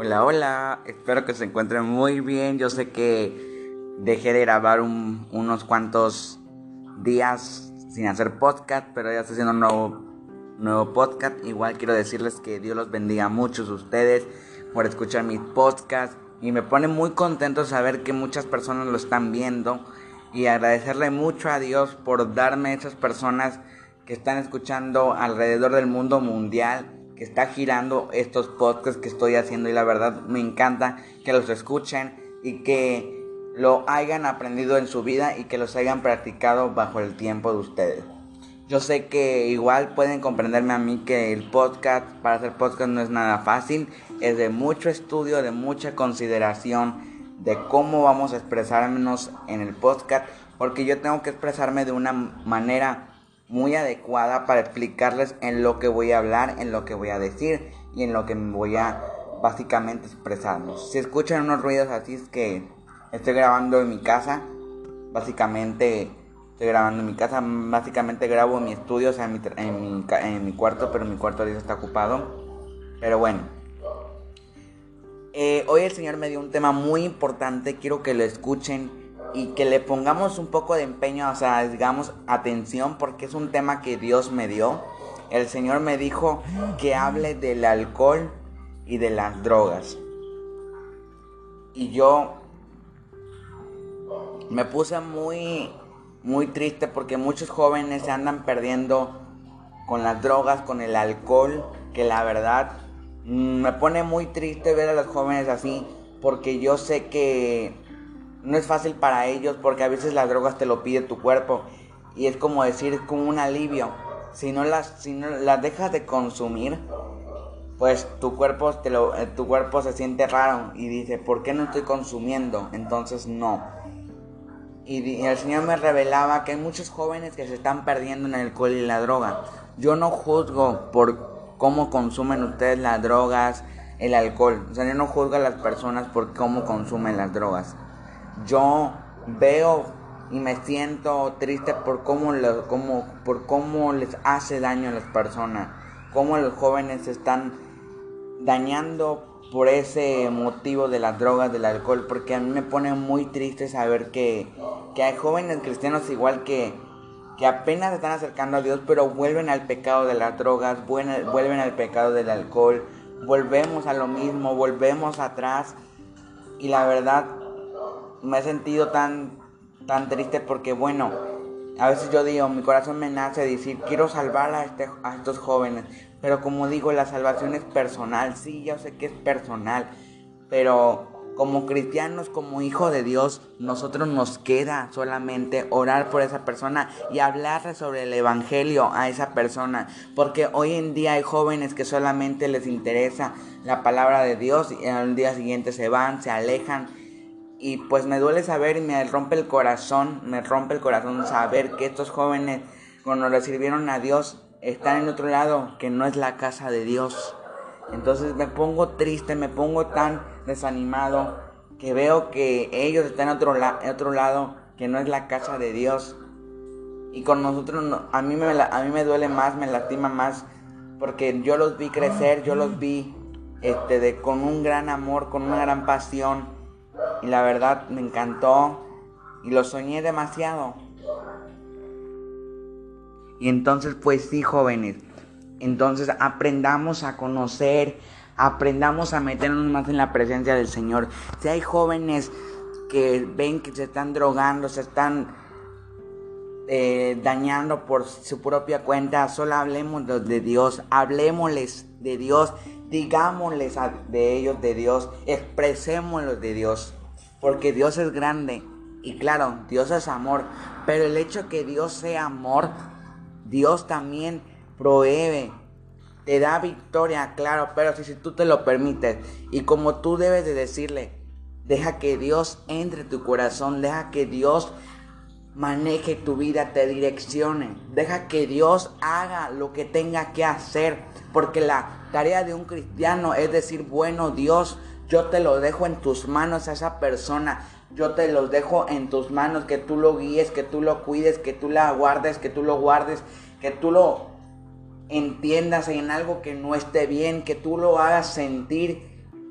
Hola, hola, espero que se encuentren muy bien. Yo sé que dejé de grabar unos cuantos días sin hacer podcast, pero ya estoy haciendo un nuevo podcast. Igual quiero decirles que Dios los bendiga a muchos de ustedes por escuchar mis podcasts y me pone muy contento saber que muchas personas lo están viendo y agradecerle mucho a Dios por darme esas personas que están escuchando alrededor del mundo mundial, que está girando estos podcasts que estoy haciendo, y la verdad me encanta que los escuchen y que lo hayan aprendido en su vida y que los hayan practicado bajo el tiempo de ustedes. Yo sé que igual pueden comprenderme a mí que el podcast, para hacer podcast no es nada fácil, es de mucho estudio, de mucha consideración de cómo vamos a expresarnos en el podcast, porque yo tengo que expresarme de una manera muy adecuada para explicarles en lo que voy a hablar, en lo que voy a decir y en lo que me voy a básicamente expresarnos. Si escuchan unos ruidos así es que estoy grabando en mi casa, básicamente grabo en mi estudio, o sea, en mi cuarto, pero mi cuarto ahorita está ocupado. Pero bueno, hoy el Señor me dio un tema muy importante, quiero que lo escuchen y que le pongamos un poco de empeño, o sea, digamos atención, porque es un tema que Dios me dio. El Señor me dijo que hable del alcohol y de las drogas. Y yo me puse muy triste porque muchos jóvenes se andan perdiendo con las drogas, con el alcohol, que la verdad me pone muy triste ver a los jóvenes así, porque yo sé que no es fácil para ellos, porque a veces las drogas te lo pide tu cuerpo y es como decir, como un alivio. Si no las dejas de consumir, pues tu cuerpo se siente raro y dice, ¿por qué no estoy consumiendo? Entonces no. Y el Señor me revelaba que hay muchos jóvenes que se están perdiendo en el alcohol y la droga. Yo no juzgo por cómo consumen ustedes las drogas, el alcohol. O sea, yo no juzgo a las personas por cómo consumen las drogas. Yo veo y me siento triste por cómo les hace daño a las personas, cómo los jóvenes se están dañando por ese motivo de las drogas, del alcohol, porque a mí me pone muy triste saber que hay jóvenes cristianos igual que apenas se están acercando a Dios, pero vuelven al pecado de las drogas, vuelven al pecado del alcohol, volvemos a lo mismo, volvemos atrás. Y la verdad me he sentido tan triste porque bueno, a veces yo digo, mi corazón me nace decir, quiero salvar a estos jóvenes, pero como digo, la salvación es personal. Sí, yo sé que es personal, pero como cristianos, como hijos de Dios, nosotros nos queda solamente orar por esa persona y hablarle sobre el evangelio a esa persona, porque hoy en día hay jóvenes que solamente les interesa la palabra de Dios y al día siguiente se van, se alejan. Y pues me duele saber y me rompe el corazón saber que estos jóvenes, cuando le sirvieron a Dios, están en otro lado que no es la casa de Dios. Entonces me pongo triste, me pongo tan desanimado que veo que ellos están en otro lado que no es la casa de Dios. Y con nosotros, a mí me duele más, me lastima más, porque yo los vi crecer, yo los vi con un gran amor, con una gran pasión. Y la verdad me encantó y lo soñé demasiado. Y entonces pues sí, jóvenes, entonces aprendamos a conocer, aprendamos a meternos más en la presencia del Señor. Si hay jóvenes que ven que se están drogando, se están dañando por su propia cuenta, solo hablemos de Dios, hablemosles de Dios, digámosles de ellos de Dios, expresémoslos de Dios, porque Dios es grande y claro, Dios es amor, pero el hecho que Dios sea amor, Dios también provee, te da victoria, claro, pero si tú te lo permites y como tú debes de decirle, deja que Dios entre en tu corazón, deja que Dios maneje tu vida, te direccione, deja que Dios haga lo que tenga que hacer, porque la tarea de un cristiano es decir, bueno Dios, yo te lo dejo en tus manos a esa persona, yo te los dejo en tus manos, que tú lo guíes, que tú lo cuides, que tú la guardes, que tú lo guardes, que tú lo entiendas en algo que no esté bien, que tú lo hagas sentir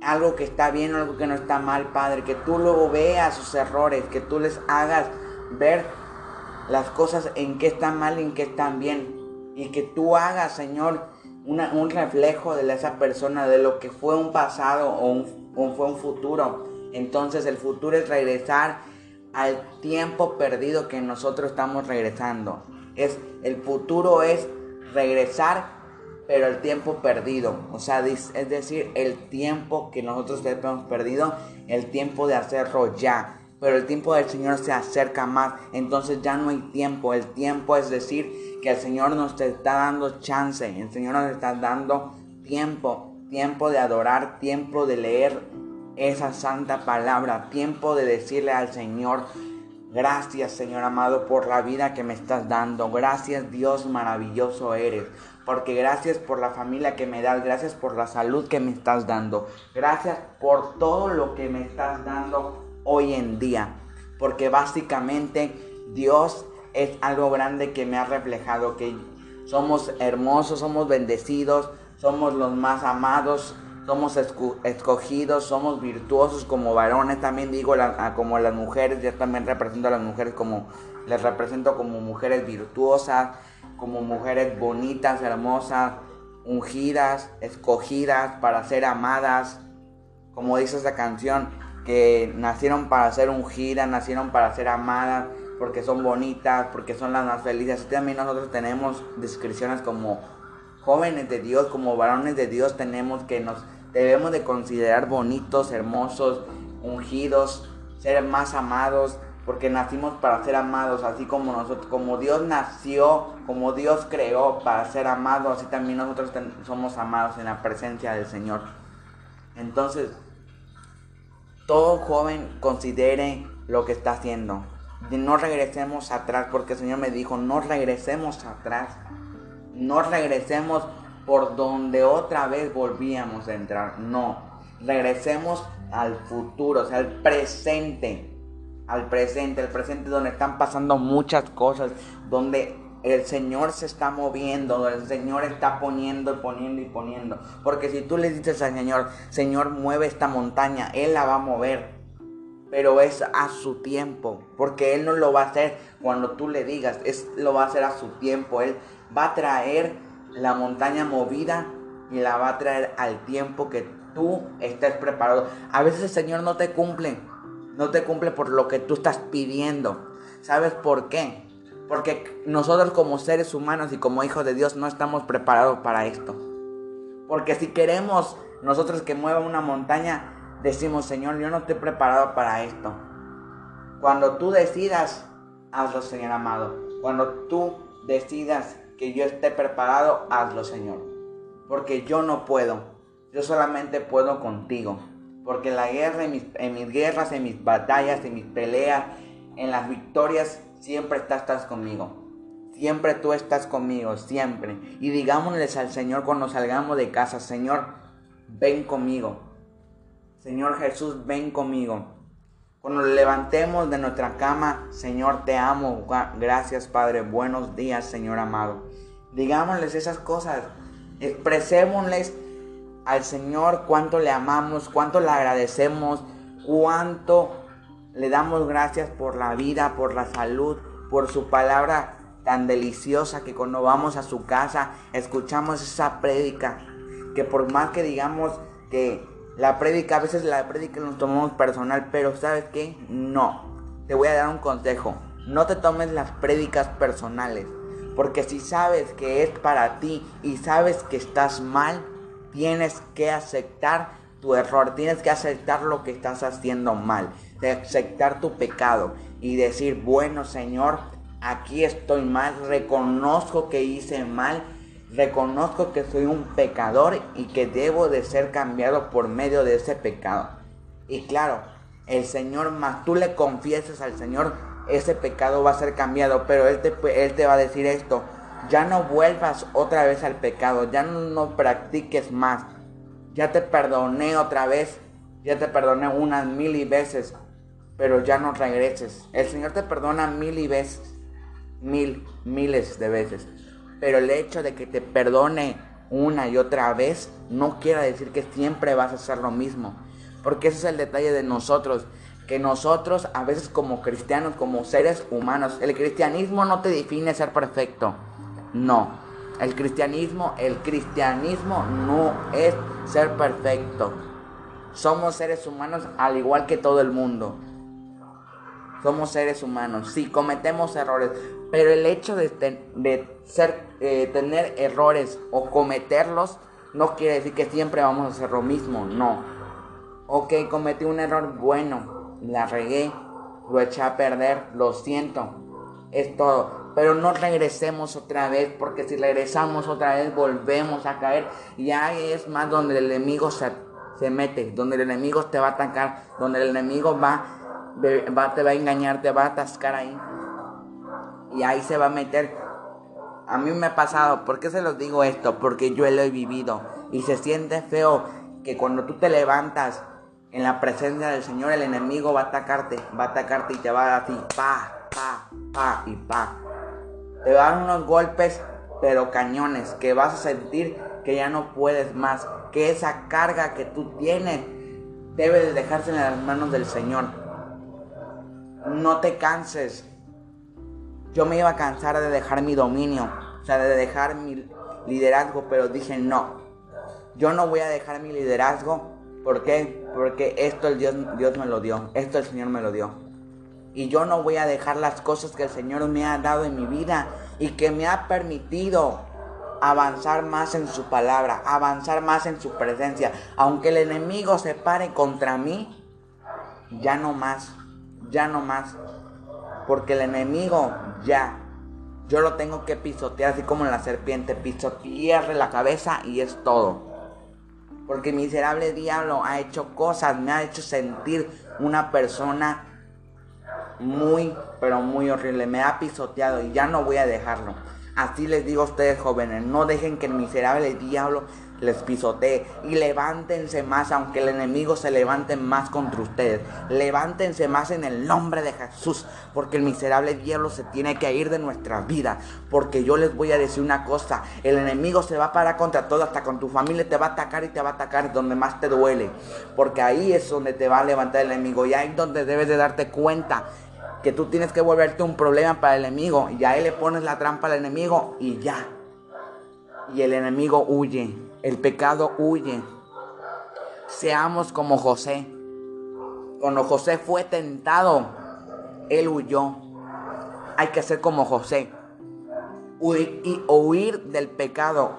algo que está bien o algo que no está mal, Padre. Que tú luego veas sus errores, que tú les hagas ver las cosas en qué están mal y en qué están bien. Y que tú hagas, Señor, un reflejo de esa persona, de lo que fue un pasado o fue un futuro. Entonces el futuro es regresar al tiempo perdido que nosotros estamos regresando. El futuro es regresar, pero el tiempo perdido. O sea, es decir, el tiempo que nosotros hemos perdido, el tiempo de hacerlo ya. Pero el tiempo del Señor se acerca más. Entonces ya no hay tiempo. El tiempo es decir que el Señor nos está dando chance. El Señor nos está dando tiempo. Tiempo de adorar, tiempo de leer esa santa palabra, tiempo de decirle al Señor: gracias, Señor amado, por la vida que me estás dando. Gracias, Dios maravilloso eres. Porque gracias por la familia que me das. Gracias por la salud que me estás dando. Gracias por todo lo que me estás dando hoy en día. Porque básicamente Dios es algo grande que me ha reflejado. Que somos hermosos, somos bendecidos, somos los más amados, somos escogidos, somos virtuosos como varones. También digo como las mujeres. Yo también represento a las mujeres les represento como mujeres virtuosas, como mujeres bonitas, hermosas, ungidas, escogidas para ser amadas. Como dice esa canción, que nacieron para ser ungidas, nacieron para ser amadas, porque son bonitas, porque son las más felices. Y también nosotros tenemos descripciones como jóvenes de Dios, como varones de Dios, tenemos que nos debemos de considerar bonitos, hermosos, ungidos, ser más amados, porque nacimos para ser amados, así como nosotros, como Dios nació, como Dios creó para ser amados, así también nosotros somos amados en la presencia del Señor. Entonces, todo joven considere lo que está haciendo. No regresemos atrás, porque el Señor me dijo: no regresemos atrás. No regresemos por donde otra vez volvíamos a entrar. No, regresemos al futuro, o sea, al presente. El presente donde están pasando muchas cosas, donde el Señor se está moviendo, donde el Señor está poniendo. Porque si tú le dices al Señor: Señor, mueve esta montaña, Él la va a mover. Pero es a su tiempo, porque Él no lo va a hacer cuando tú le digas, lo va a hacer a su tiempo. Él va a traer la montaña movida y la va a traer al tiempo que tú estés preparado. A veces el Señor no te cumple por lo que tú estás pidiendo. ¿Sabes por qué? Porque nosotros como seres humanos y como hijos de Dios no estamos preparados para esto. Porque si queremos nosotros que mueva una montaña, decimos: Señor, yo no estoy preparado para esto. Cuando tú decidas, hazlo, Señor amado. Cuando tú decidas que yo esté preparado, hazlo, Señor. Porque yo no puedo. Yo solamente puedo contigo. Porque en la guerra, en mis guerras, en mis batallas, en mis peleas, en las victorias, siempre estás conmigo. Siempre tú estás conmigo, siempre. Y digámosles al Señor cuando salgamos de casa: Señor, ven conmigo. Señor Jesús, ven conmigo. Cuando nos levantemos de nuestra cama: Señor, te amo. Gracias, Padre. Buenos días, Señor amado. Digámosles esas cosas. Expresémosles al Señor cuánto le amamos, cuánto le agradecemos, cuánto le damos gracias por la vida, por la salud, por su palabra tan deliciosa, que cuando vamos a su casa escuchamos esa prédica, que por más que digamos que a veces la prédica nos tomamos personal, pero ¿sabes qué? No, te voy a dar un consejo: no te tomes las prédicas personales, porque si sabes que es para ti y sabes que estás mal, tienes que aceptar tu error, tienes que aceptar lo que estás haciendo mal, de aceptar tu pecado y decir: bueno, Señor, aquí estoy mal, reconozco que hice mal, reconozco que soy un pecador y que debo de ser cambiado por medio de ese pecado. Y claro, el Señor, más tú le confieses al Señor, ese pecado va a ser cambiado, pero Él te va a decir esto: ya no vuelvas otra vez al pecado, ya no practiques más, ya te perdoné otra vez, ya te perdoné unas 1000 veces, pero ya no regreses. El Señor te perdona 1000 veces, miles de veces, pero el hecho de que te perdone una y otra vez, no quiere decir que siempre vas a hacer lo mismo. Porque ese es el detalle de nosotros, que nosotros a veces como cristianos, como seres humanos, el cristianismo no te define ser perfecto. No, el cristianismo no es ser perfecto. Somos seres humanos al igual que todo el mundo. Somos seres humanos, sí, cometemos errores, pero el hecho de tener errores o cometerlos no quiere decir que siempre vamos a hacer lo mismo, no. Ok, cometí un error, bueno, la regué, lo eché a perder, lo siento, es todo. Pero no regresemos otra vez, porque si regresamos otra vez volvemos a caer. Y ahí es más donde el enemigo se mete, donde el enemigo te va a atacar, donde el enemigo te va a engañar, te va a atascar ahí. Y ahí se va a meter. A mí me ha pasado. ¿Por qué se los digo esto? Porque yo lo he vivido. Y se siente feo que cuando tú te levantas en la presencia del Señor, el enemigo va a atacarte y te va a dar así, pa y pa. Te va a dar unos golpes, pero cañones, que vas a sentir que ya no puedes más, que esa carga que tú tienes debe de dejarse en las manos del Señor. No te canses. Yo me iba a cansar de dejar mi dominio, o sea, de dejar mi liderazgo, pero dije no. Yo no voy a dejar mi liderazgo. ¿Por qué? Porque esto Dios me lo dio, esto el Señor me lo dio. Y yo no voy a dejar las cosas que el Señor me ha dado en mi vida y que me ha permitido avanzar más en su palabra, avanzar más en su presencia. Aunque el enemigo se pare contra mí, ya no más. Porque el enemigo yo lo tengo que pisotear así como la serpiente, pisotearle la cabeza y es todo. Porque el miserable diablo ha hecho cosas, me ha hecho sentir una persona muy, pero muy horrible. Me ha pisoteado y ya no voy a dejarlo. Así les digo a ustedes, jóvenes, no dejen que el miserable diablo les pisotee. Y levántense más, aunque el enemigo se levante más contra ustedes. Levántense más en el nombre de Jesús, porque el miserable diablo se tiene que ir de nuestras vidas. Porque yo les voy a decir una cosa, el enemigo se va a parar contra todo, hasta con tu familia te va a atacar y te va a atacar donde más te duele. Porque ahí es donde te va a levantar el enemigo y ahí es donde debes de darte cuenta que tú tienes que volverte un problema para el enemigo. Y ahí le pones la trampa al enemigo y ya. Y el enemigo huye, el pecado huye. Seamos como José. Cuando José fue tentado, él huyó. Hay que ser como José. Huir del pecado,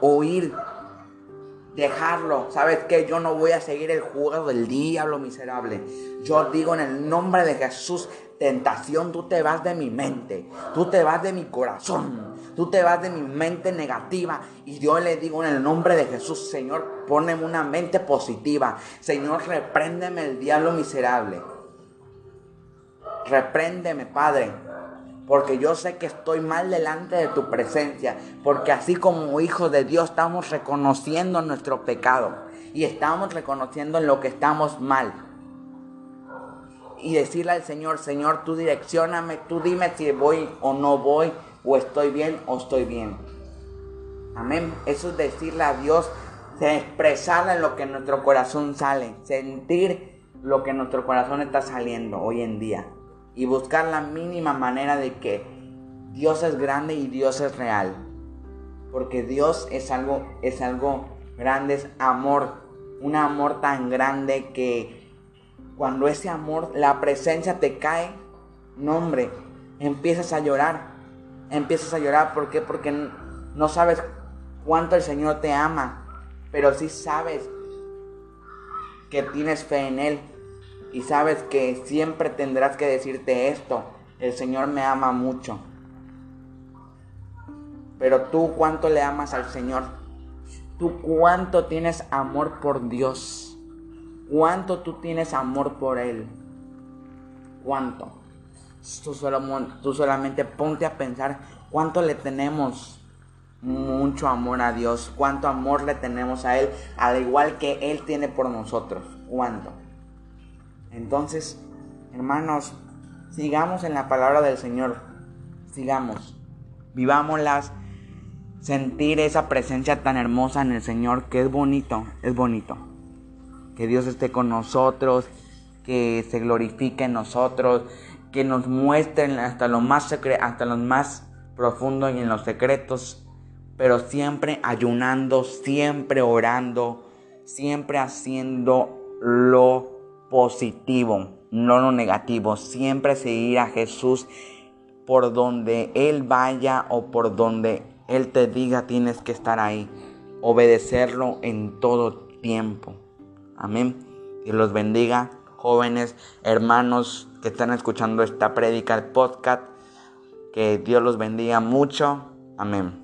dejarlo. ¿Sabes qué? Yo no voy a seguir el juego del diablo miserable. Yo digo en el nombre de Jesús, tentación, tú te vas de mi mente, tú te vas de mi corazón, tú te vas de mi mente negativa. Y yo le digo en el nombre de Jesús, Señor, poneme una mente positiva. Señor, repréndeme el diablo miserable. Repréndeme, Padre, porque yo sé que estoy mal delante de tu presencia, porque así como hijos de Dios estamos reconociendo nuestro pecado y estamos reconociendo en lo que estamos mal. Y decirle al Señor, Señor, tú direccióname, tú dime si voy o no voy, o estoy bien o estoy bien. Amén. Eso es decirle a Dios, expresarle lo que en nuestro corazón sale, sentir lo que en nuestro corazón está saliendo hoy en día. Y buscar la mínima manera de que Dios es grande y Dios es real. Porque Dios es algo grande, es amor. Un amor tan grande que cuando ese amor, la presencia te cae, no hombre, empiezas a llorar. ¿Por qué? Porque no sabes cuánto el Señor te ama, pero sí sabes que tienes fe en Él y sabes que siempre tendrás que decirte esto: el Señor me ama mucho. Pero tú, ¿cuánto le amas al Señor? ¿Tú cuánto tienes amor por Dios? ¿Cuánto tú tienes amor por Él? ¿Cuánto? Tú solamente ponte a pensar cuánto le tenemos mucho amor a Dios, cuánto amor le tenemos a Él, al igual que Él tiene por nosotros. ¿Cuánto? Entonces, hermanos, sigamos en la palabra del Señor. Sigamos, vivámoslas, sentir esa presencia tan hermosa en el Señor, que es bonito. Que Dios esté con nosotros, que se glorifique en nosotros, que nos muestren hasta lo más profundo y en los secretos, pero siempre ayunando, siempre orando, siempre haciendo lo positivo, no lo negativo. Siempre seguir a Jesús por donde Él vaya o por donde Él te diga, tienes que estar ahí. Obedecerlo en todo tiempo. Amén. Dios los bendiga, jóvenes, hermanos que están escuchando esta prédica, el podcast. Que Dios los bendiga mucho. Amén.